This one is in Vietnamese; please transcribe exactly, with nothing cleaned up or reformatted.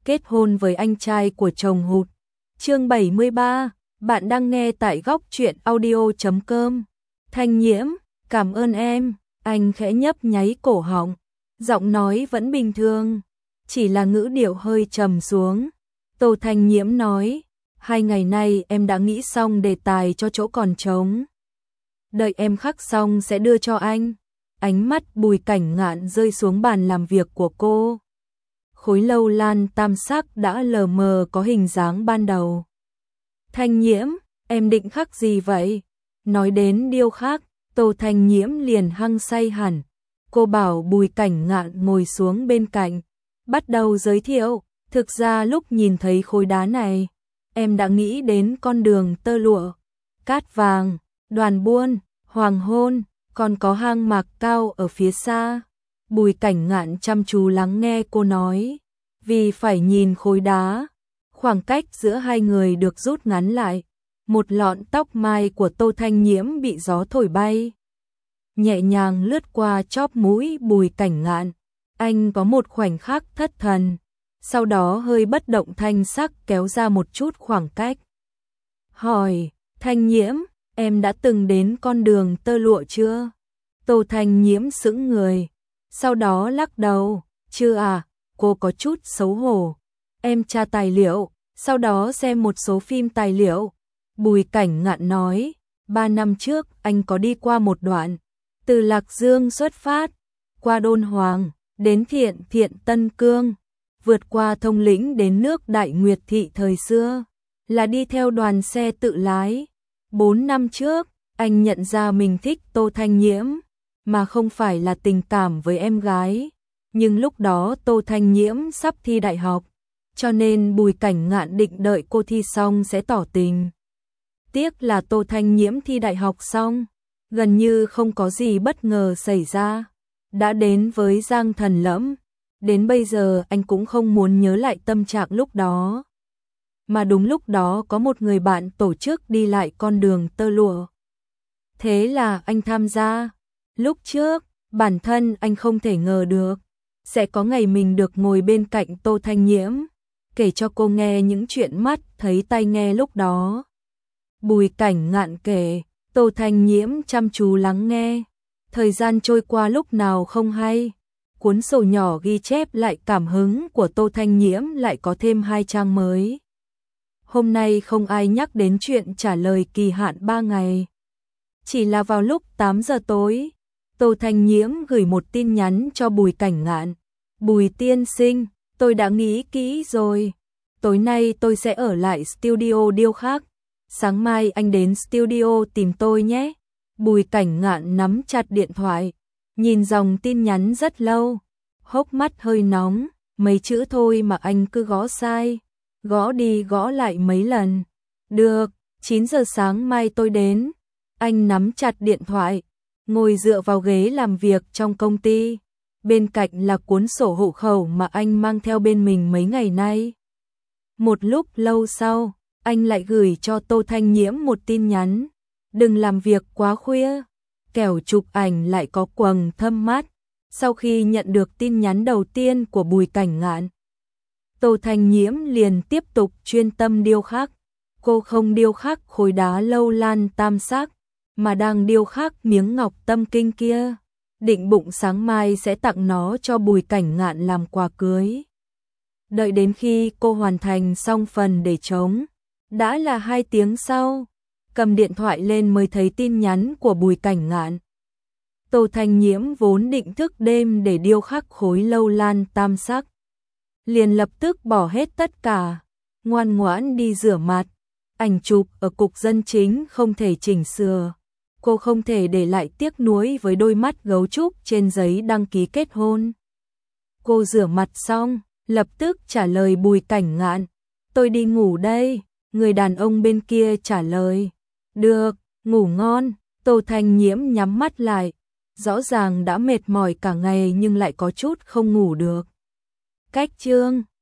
kết hôn với anh trai của chồng hụt. Chương bảy mươi ba, bạn đang nghe tại góc truyện audio chấm com. Thanh Nhiễm, cảm ơn em, anh khẽ nhấp nháy cổ họng, giọng nói vẫn bình thường, chỉ là ngữ điệu hơi trầm xuống. Tô Thanh Nhiễm nói, hai ngày nay em đã nghĩ xong đề tài cho chỗ còn trống. Đợi em khắc xong sẽ đưa cho anh. Ánh mắt Bùi Cảnh Ngạn rơi xuống bàn làm việc của cô. Khối lâu lan tam sắc đã lờ mờ có hình dáng ban đầu. Thanh Nhiễm, em định khắc gì vậy? Nói đến điêu khắc, Tô Thanh Nhiễm liền hăng say hẳn. Cô bảo Bùi Cảnh Ngạn ngồi xuống bên cạnh, bắt đầu giới thiệu. Thực ra lúc nhìn thấy khối đá này, em đã nghĩ đến con đường tơ lụa, cát vàng, đoàn buôn, hoàng hôn, còn có hang Mạc Cao ở phía xa. Bùi Cảnh Ngạn chăm chú lắng nghe cô nói, vì phải nhìn khối đá, khoảng cách giữa hai người được rút ngắn lại. Một lọn tóc mai của Tô Thanh Nhiễm bị gió thổi bay, nhẹ nhàng lướt qua chóp mũi Bùi Cảnh Ngạn. Anh có một khoảnh khắc thất thần, sau đó hơi bất động thanh sắc kéo ra một chút khoảng cách. Hỏi, Thanh Nhiễm, em đã từng đến con đường tơ lụa chưa? Tô Thanh Nhiễm sững người, sau đó lắc đầu, chưa à, cô có chút xấu hổ. Em tra tài liệu, sau đó xem một số phim tài liệu. Bùi Cảnh Ngạn nói, ba năm trước anh có đi qua một đoạn, từ Lạc Dương xuất phát, qua Đôn Hoàng, đến Thiện Thiện Tân Cương, vượt qua thông lĩnh đến nước Đại Nguyệt Thị thời xưa, là đi theo đoàn xe tự lái. Bốn năm trước, anh nhận ra mình thích Tô Thanh Nhiễm, mà không phải là tình cảm với em gái. Nhưng lúc đó Tô Thanh Nhiễm sắp thi đại học, cho nên Bùi Cảnh Ngạn định đợi cô thi xong sẽ tỏ tình. Tiếc là Tô Thanh Nhiễm thi đại học xong, gần như không có gì bất ngờ xảy ra, đã đến với Giang Thần Lẫm. Đến bây giờ anh cũng không muốn nhớ lại tâm trạng lúc đó. Mà đúng lúc đó có một người bạn tổ chức đi lại con đường tơ lụa. Thế là anh tham gia. Lúc trước, bản thân anh không thể ngờ được sẽ có ngày mình được ngồi bên cạnh Tô Thanh Nhiễm, kể cho cô nghe những chuyện mắt thấy tai nghe lúc đó. Bùi Cảnh Ngạn kể, Tô Thanh Nhiễm chăm chú lắng nghe. Thời gian trôi qua lúc nào không hay. Cuốn sổ nhỏ ghi chép lại cảm hứng của Tô Thanh Nhiễm lại có thêm hai trang mới. Hôm nay không ai nhắc đến chuyện trả lời kỳ hạn ba ngày. Chỉ là vào lúc tám giờ tối, Tô Thanh Nhiễm gửi một tin nhắn cho Bùi Cảnh Ngạn. Bùi tiên sinh, tôi đã nghĩ kỹ rồi. Tối nay tôi sẽ ở lại studio điêu khắc. Sáng mai anh đến studio tìm tôi nhé. Bùi Cảnh Ngạn nắm chặt điện thoại, nhìn dòng tin nhắn rất lâu, hốc mắt hơi nóng, mấy chữ thôi mà anh cứ gõ sai, gõ đi gõ lại mấy lần. Được, chín giờ sáng mai tôi đến. Anh nắm chặt điện thoại, ngồi dựa vào ghế làm việc trong công ty. Bên cạnh là cuốn sổ hộ khẩu mà anh mang theo bên mình mấy ngày nay. Một lúc lâu sau, anh lại gửi cho Tô Thanh Nhiễm một tin nhắn. Đừng làm việc quá khuya, kẻo chụp ảnh lại có quầng thâm mắt. Sau khi nhận được tin nhắn đầu tiên của Bùi Cảnh Ngạn, Tô Thanh Nhiễm liền tiếp tục chuyên tâm điêu khắc. Cô không điêu khắc khối đá lâu lan tam sắc, mà đang điêu khắc miếng ngọc tâm kinh kia. Định bụng sáng mai sẽ tặng nó cho Bùi Cảnh Ngạn làm quà cưới. Đợi đến khi cô hoàn thành xong phần để trống, đã là hai tiếng sau. Cầm điện thoại lên mới thấy tin nhắn của Bùi Cảnh Ngạn. Tô Thanh Nhiễm vốn định thức đêm để điêu khắc khối lâu lan tam sắc, liền lập tức bỏ hết tất cả, ngoan ngoãn đi rửa mặt. Ảnh chụp ở cục dân chính không thể chỉnh sửa, cô không thể để lại tiếc nuối với đôi mắt gấu trúc trên giấy đăng ký kết hôn. Cô rửa mặt xong, lập tức trả lời Bùi Cảnh Ngạn, tôi đi ngủ đây. Người đàn ông bên kia trả lời, được, ngủ ngon. Tô Thanh Nhiễm nhắm mắt lại, rõ ràng đã mệt mỏi cả ngày nhưng lại có chút không ngủ được. Cách chương